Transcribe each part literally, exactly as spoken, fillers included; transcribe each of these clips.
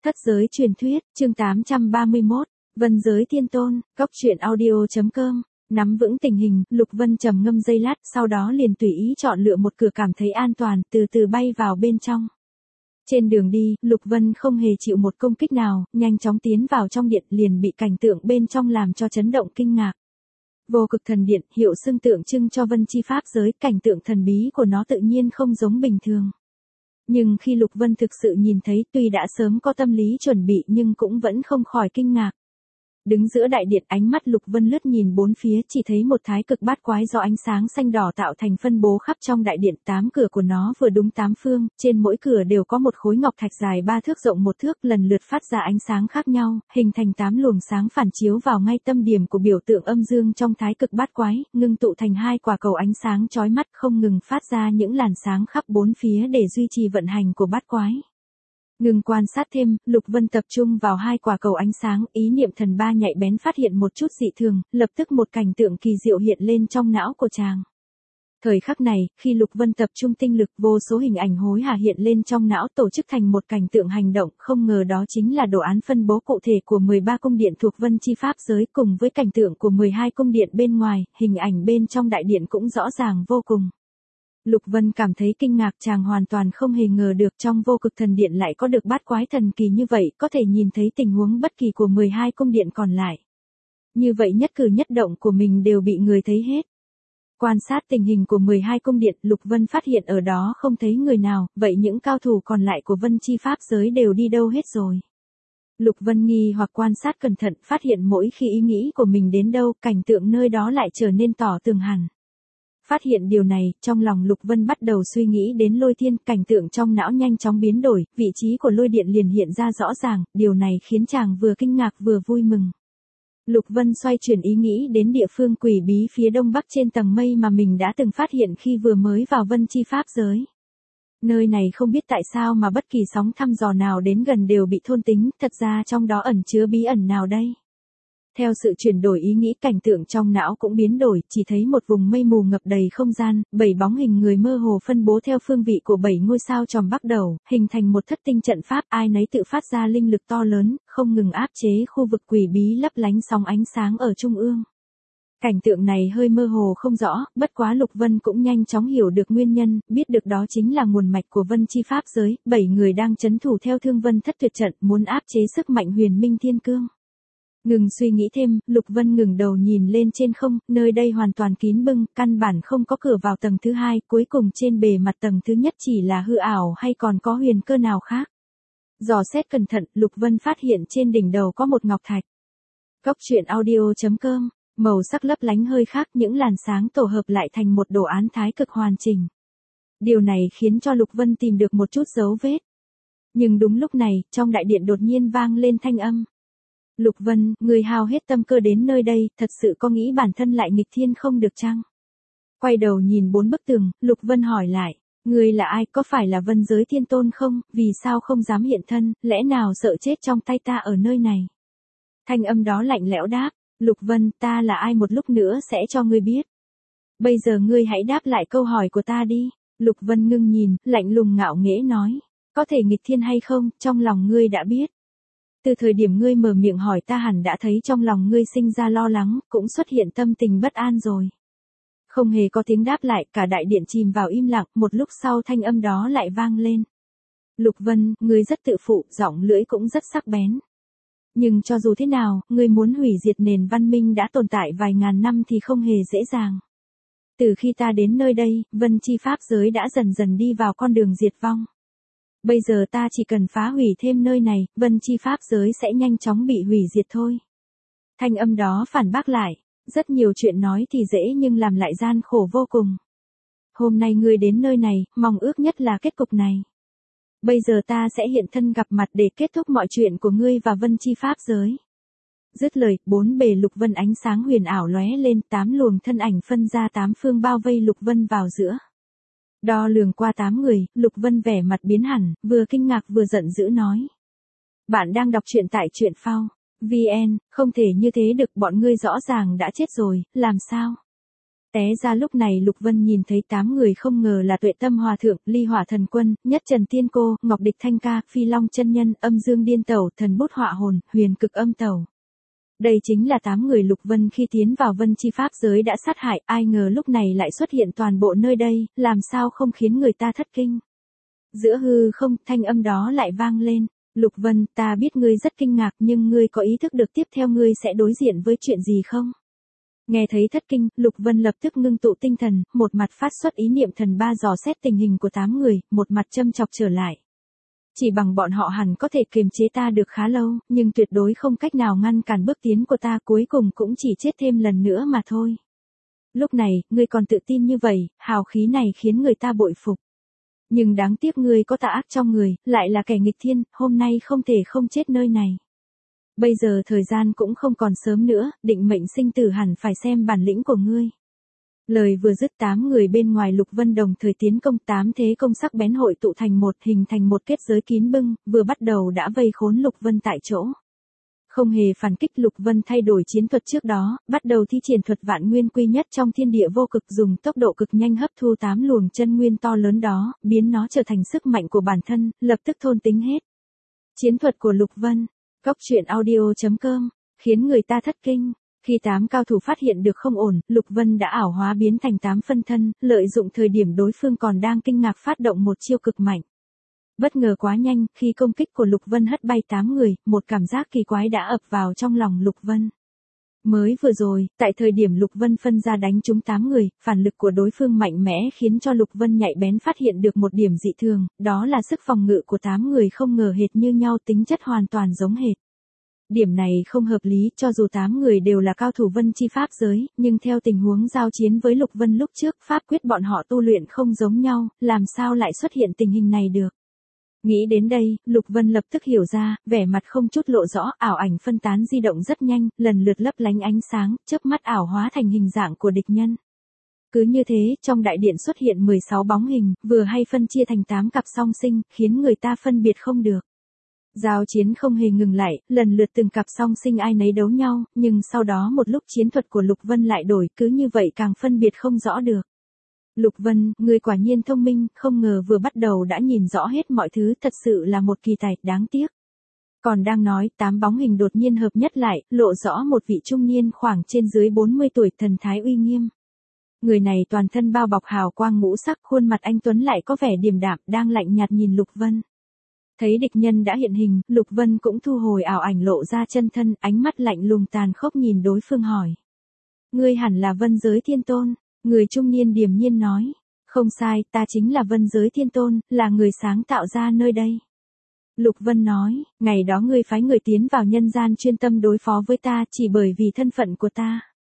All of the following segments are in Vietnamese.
Thất giới truyền thuyết, chương tám trăm ba mươi mốt, Vân giới thiên tôn, góc truyện audio chấm com. Nắm vững tình hình, Lục Vân trầm ngâm giây lát, sau đó liền tùy ý chọn lựa một cửa cảm thấy an toàn, từ từ bay vào bên trong. Trên đường đi, Lục Vân không hề chịu một công kích nào, nhanh chóng tiến vào trong điện liền bị cảnh tượng bên trong làm cho chấn động kinh ngạc. Vô cực thần điện, hiệu xưng tượng trưng cho vân chi pháp giới, cảnh tượng thần bí của nó tự nhiên không giống bình thường. Nhưng khi Lục Vân thực sự nhìn thấy, tuy đã sớm có tâm lý chuẩn bị nhưng cũng vẫn không khỏi kinh ngạc. Đứng giữa đại điện, ánh mắt Lục Vân lướt nhìn bốn phía, chỉ thấy một thái cực bát quái do ánh sáng xanh đỏ tạo thành phân bố khắp trong đại điện, tám cửa của nó vừa đúng tám phương, trên mỗi cửa đều có một khối ngọc thạch dài ba thước rộng một thước, lần lượt phát ra ánh sáng khác nhau, hình thành tám luồng sáng phản chiếu vào ngay tâm điểm của biểu tượng âm dương trong thái cực bát quái, ngưng tụ thành hai quả cầu ánh sáng chói mắt không ngừng phát ra những làn sáng khắp bốn phía để duy trì vận hành của bát quái. Ngừng quan sát thêm, Lục Vân tập trung vào hai quả cầu ánh sáng, ý niệm thần ba nhạy bén phát hiện một chút dị thường, lập tức một cảnh tượng kỳ diệu hiện lên trong não của chàng. Thời khắc này, khi Lục Vân tập trung tinh lực, vô số hình ảnh hối hả hiện lên trong não tổ chức thành một cảnh tượng hành động, không ngờ đó chính là đồ án phân bố cụ thể của mười ba cung điện thuộc vân chi pháp giới cùng với cảnh tượng của mười hai cung điện bên ngoài, hình ảnh bên trong đại điện cũng rõ ràng vô cùng. Lục Vân cảm thấy kinh ngạc, chàng hoàn toàn không hề ngờ được trong vô cực thần điện lại có được bát quái thần kỳ như vậy, có thể nhìn thấy tình huống bất kỳ của mười hai cung điện còn lại. Như vậy nhất cử nhất động của mình đều bị người thấy hết. Quan sát tình hình của mười hai cung điện, Lục Vân phát hiện ở đó không thấy người nào, vậy những cao thủ còn lại của vân chi pháp giới đều đi đâu hết rồi. Lục Vân nghi hoặc quan sát cẩn thận, phát hiện mỗi khi ý nghĩ của mình đến đâu, cảnh tượng nơi đó lại trở nên tỏ tường hẳn. Phát hiện điều này, trong lòng Lục Vân bắt đầu suy nghĩ đến lôi thiên, cảnh tượng trong não nhanh chóng biến đổi, vị trí của lôi điện liền hiện ra rõ ràng, điều này khiến chàng vừa kinh ngạc vừa vui mừng. Lục Vân xoay chuyển ý nghĩ đến địa phương quỷ bí phía đông bắc trên tầng mây mà mình đã từng phát hiện khi vừa mới vào vân chi pháp giới. Nơi này không biết tại sao mà bất kỳ sóng thăm dò nào đến gần đều bị thôn tính, thật ra trong đó ẩn chứa bí ẩn nào đây? Theo sự chuyển đổi ý nghĩ, cảnh tượng trong não cũng biến đổi, chỉ thấy một vùng mây mù ngập đầy không gian, bảy bóng hình người mơ hồ phân bố theo phương vị của bảy ngôi sao tròn bắc đầu, hình thành một thất tinh trận pháp, ai nấy tự phát ra linh lực to lớn, không ngừng áp chế khu vực quỷ bí lấp lánh sóng ánh sáng ở trung ương. Cảnh tượng này hơi mơ hồ không rõ, bất quá Lục Vân cũng nhanh chóng hiểu được nguyên nhân, biết được đó chính là nguồn mạch của vân chi pháp giới, bảy người đang chấn thủ theo thương vân thất tuyệt trận, muốn áp chế sức mạnh huyền minh thiên cương. Ngừng suy nghĩ thêm, Lục Vân ngừng đầu nhìn lên trên không, nơi đây hoàn toàn kín bưng, căn bản không có cửa vào tầng thứ hai, cuối cùng trên bề mặt tầng thứ nhất chỉ là hư ảo hay còn có huyền cơ nào khác. Dò xét cẩn thận, Lục Vân phát hiện trên đỉnh đầu có một ngọc thạch. Góc truyện audio chấm com, màu sắc lấp lánh hơi khác, những làn sáng tổ hợp lại thành một đồ án thái cực hoàn chỉnh. Điều này khiến cho Lục Vân tìm được một chút dấu vết. Nhưng đúng lúc này, trong đại điện đột nhiên vang lên thanh âm. Lục Vân, người hao hết tâm cơ đến nơi đây, thật sự có nghĩ bản thân lại nghịch thiên không được chăng? Quay đầu nhìn bốn bức tường, Lục Vân hỏi lại, người là ai, có phải là vân giới thiên tôn không, vì sao không dám hiện thân, lẽ nào sợ chết trong tay ta ở nơi này? Thanh âm đó lạnh lẽo đáp, Lục Vân, ta là ai một lúc nữa sẽ cho ngươi biết. Bây giờ ngươi hãy đáp lại câu hỏi của ta đi. Lục Vân ngưng nhìn, lạnh lùng ngạo nghễ nói, có thể nghịch thiên hay không, trong lòng ngươi đã biết. Từ thời điểm ngươi mở miệng hỏi ta hẳn đã thấy trong lòng ngươi sinh ra lo lắng, cũng xuất hiện tâm tình bất an rồi. Không hề có tiếng đáp lại, cả đại điện chìm vào im lặng, một lúc sau thanh âm đó lại vang lên. Lục Vân, ngươi rất tự phụ, giọng lưỡi cũng rất sắc bén. Nhưng cho dù thế nào, ngươi muốn hủy diệt nền văn minh đã tồn tại vài ngàn năm thì không hề dễ dàng. Từ khi ta đến nơi đây, vân chi pháp giới đã dần dần đi vào con đường diệt vong. Bây giờ ta chỉ cần phá hủy thêm nơi này, vân chi pháp giới sẽ nhanh chóng bị hủy diệt thôi. Thanh âm đó phản bác lại, rất nhiều chuyện nói thì dễ nhưng làm lại gian khổ vô cùng. Hôm nay ngươi đến nơi này, mong ước nhất là kết cục này. Bây giờ ta sẽ hiện thân gặp mặt để kết thúc mọi chuyện của ngươi và vân chi pháp giới. Dứt lời, bốn bề Lục Vân ánh sáng huyền ảo lóe lên, tám luồng thân ảnh phân ra tám phương bao vây Lục Vân vào giữa. Đo lường qua tám người, Lục Vân vẻ mặt biến hẳn, vừa kinh ngạc vừa giận dữ nói. Bạn đang đọc truyện tại truyện phao, vê en, không thể như thế được, bọn ngươi rõ ràng đã chết rồi, làm sao? Té ra lúc này Lục Vân nhìn thấy tám người không ngờ là Tuệ Tâm Hòa Thượng, Ly Hỏa Thần Quân, Nhất Trần Tiên Cô, Ngọc Địch Thanh Ca, Phi Long Chân Nhân, Âm Dương Điên Tẩu, Thần Bút Họa Hồn, Huyền Cực Âm Tẩu. Đây chính là tám người Lục Vân khi tiến vào Vân Chi Pháp giới đã sát hại, ai ngờ lúc này lại xuất hiện toàn bộ nơi đây, làm sao không khiến người ta thất kinh. Giữa hư không, thanh âm đó lại vang lên. Lục Vân, ta biết ngươi rất kinh ngạc nhưng ngươi có ý thức được tiếp theo ngươi sẽ đối diện với chuyện gì không? Nghe thấy thất kinh, Lục Vân lập tức ngưng tụ tinh thần, một mặt phát xuất ý niệm thần ba dò xét tình hình của tám người, một mặt châm chọc trở lại. Chỉ bằng bọn họ hẳn có thể kiềm chế ta được khá lâu, nhưng tuyệt đối không cách nào ngăn cản bước tiến của ta, cuối cùng cũng chỉ chết thêm lần nữa mà thôi. Lúc này, ngươi còn tự tin như vậy, hào khí này khiến người ta bội phục. Nhưng đáng tiếc ngươi có tà ác trong người, lại là kẻ nghịch thiên, hôm nay không thể không chết nơi này. Bây giờ thời gian cũng không còn sớm nữa, định mệnh sinh tử hẳn phải xem bản lĩnh của ngươi. Lời vừa dứt, tám người bên ngoài Lục Vân đồng thời tiến công, tám thế công sắc bén hội tụ thành một, hình thành một kết giới kín bưng, vừa bắt đầu đã vây khốn Lục Vân tại chỗ. Không hề phản kích, Lục Vân thay đổi chiến thuật trước đó, bắt đầu thi triển thuật vạn nguyên quy nhất trong thiên địa vô cực, dùng tốc độ cực nhanh hấp thu tám luồng chân nguyên to lớn đó, biến nó trở thành sức mạnh của bản thân, lập tức thôn tính hết. Chiến thuật của Lục Vân, Cóc truyện audio chấm com, khiến người ta thất kinh. Khi tám cao thủ phát hiện được không ổn, Lục Vân đã ảo hóa biến thành tám phân thân, lợi dụng thời điểm đối phương còn đang kinh ngạc phát động một chiêu cực mạnh. Bất ngờ quá nhanh, khi công kích của Lục Vân hất bay tám người, một cảm giác kỳ quái đã ập vào trong lòng Lục Vân. Mới vừa rồi, tại thời điểm Lục Vân phân ra đánh trúng tám người, phản lực của đối phương mạnh mẽ khiến cho Lục Vân nhạy bén phát hiện được một điểm dị thường, đó là sức phòng ngự của tám người không ngờ hệt như nhau, tính chất hoàn toàn giống hệt. Điểm này không hợp lý, cho dù tám người đều là cao thủ Vân Chi Pháp giới, nhưng theo tình huống giao chiến với Lục Vân lúc trước, pháp quyết bọn họ tu luyện không giống nhau, làm sao lại xuất hiện tình hình này được. Nghĩ đến đây, Lục Vân lập tức hiểu ra, vẻ mặt không chút lộ rõ, ảo ảnh phân tán di động rất nhanh, lần lượt lấp lánh ánh sáng, chớp mắt ảo hóa thành hình dạng của địch nhân. Cứ như thế, trong đại điện xuất hiện mười sáu bóng hình, vừa hay phân chia thành tám cặp song sinh, khiến người ta phân biệt không được. Giao chiến không hề ngừng lại, lần lượt từng cặp song sinh ai nấy đấu nhau, nhưng sau đó một lúc chiến thuật của Lục Vân lại đổi, cứ như vậy càng phân biệt không rõ được. Lục Vân, người quả nhiên thông minh, không ngờ vừa bắt đầu đã nhìn rõ hết mọi thứ, thật sự là một kỳ tài, đáng tiếc. Còn đang nói, tám bóng hình đột nhiên hợp nhất lại, lộ rõ một vị trung niên khoảng trên dưới bốn mươi tuổi, thần thái uy nghiêm. Người này toàn thân bao bọc hào quang ngũ sắc, khuôn mặt anh tuấn lại có vẻ điềm đạm, đang lạnh nhạt nhìn Lục Vân. Thấy địch nhân đã hiện hình, Lục Vân cũng thu hồi ảo ảnh lộ ra chân thân, ánh mắt lạnh lùng tàn khốc nhìn đối phương hỏi. Ngươi hẳn là Vân Giới Thiên Tôn, người trung niên điềm nhiên nói. Không sai, ta chính là Vân Giới Thiên Tôn, là người sáng tạo ra nơi đây. Lục Vân nói, ngày đó ngươi phái người tiến vào nhân gian chuyên tâm đối phó với ta chỉ bởi vì thân phận của ta.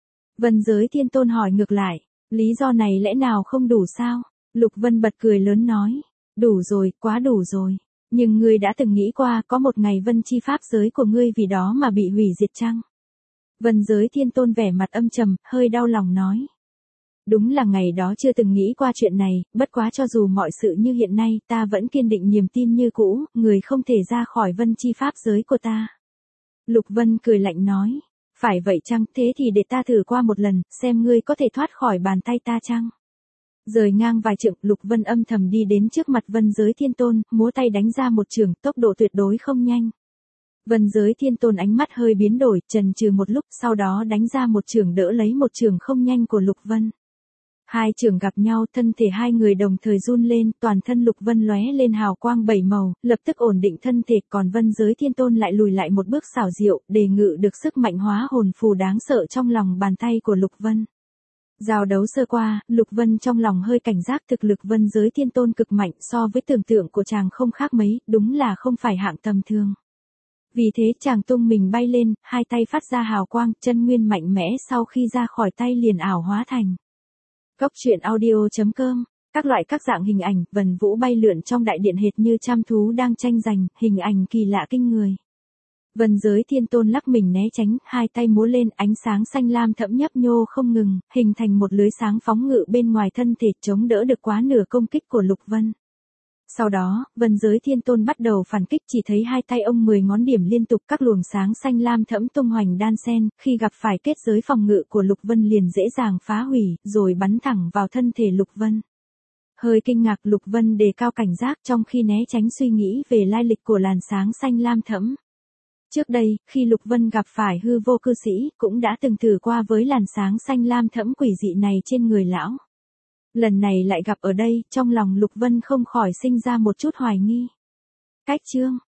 Vân Giới Thiên Tôn hỏi ngược lại, lý do này lẽ nào không đủ sao? Lục Vân bật cười lớn nói, đủ rồi, quá đủ rồi. Nhưng ngươi đã từng nghĩ qua có một ngày Vân Chi Pháp giới của ngươi vì đó mà bị hủy diệt chăng? Vân Giới Thiên Tôn vẻ mặt âm trầm, hơi đau lòng nói. Đúng là ngày đó chưa từng nghĩ qua chuyện này, bất quá cho dù mọi sự như hiện nay, ta vẫn kiên định niềm tin như cũ, người không thể ra khỏi Vân Chi Pháp giới của ta. Lục Vân cười lạnh nói, phải vậy chăng, thế thì để ta thử qua một lần, xem ngươi có thể thoát khỏi bàn tay ta chăng? Rời ngang vài trượng, Lục Vân âm thầm đi đến trước mặt Vân Giới Thiên Tôn, múa tay đánh ra một chưởng, tốc độ tuyệt đối không nhanh. Vân Giới Thiên Tôn ánh mắt hơi biến đổi, chần chừ một lúc, sau đó đánh ra một chưởng đỡ lấy một chưởng không nhanh của Lục Vân. Hai chưởng gặp nhau, thân thể hai người đồng thời run lên, toàn thân Lục Vân lóe lên hào quang bảy màu, lập tức ổn định thân thể, còn Vân Giới Thiên Tôn lại lùi lại một bước xảo diệu, đề ngự được sức mạnh hóa hồn phù đáng sợ trong lòng bàn tay của Lục Vân. Giao đấu sơ qua, Lục Vân trong lòng hơi cảnh giác, thực lực Vân Giới Thiên Tôn cực mạnh, so với tưởng tượng của chàng không khác mấy, đúng là không phải hạng tầm thường. Vì thế chàng tung mình bay lên, hai tay phát ra hào quang, chân nguyên mạnh mẽ sau khi ra khỏi tay liền ảo hóa thành. Cóc truyện audio chấm com, các loại các dạng hình ảnh, vần vũ bay lượn trong đại điện hệt như trăm thú đang tranh giành, hình ảnh kỳ lạ kinh người. Vân Giới Thiên Tôn lắc mình né tránh, hai tay múa lên, ánh sáng xanh lam thẫm nhấp nhô không ngừng, hình thành một lưới sáng phóng ngự bên ngoài thân thể, chống đỡ được quá nửa công kích của Lục Vân. Sau đó, Vân Giới Thiên Tôn bắt đầu phản kích, chỉ thấy hai tay ông mười ngón điểm liên tục, các luồng sáng xanh lam thẫm tung hoành đan xen, khi gặp phải kết giới phòng ngự của Lục Vân liền dễ dàng phá hủy, rồi bắn thẳng vào thân thể Lục Vân. Hơi kinh ngạc, Lục Vân đề cao cảnh giác trong khi né tránh suy nghĩ về lai lịch của làn sáng xanh lam thẫm. Trước đây, khi Lục Vân gặp phải hư vô cư sĩ, cũng đã từng thử qua với làn sáng xanh lam thẫm quỷ dị này trên người lão. Lần này lại gặp ở đây, trong lòng Lục Vân không khỏi sinh ra một chút hoài nghi. Cách chương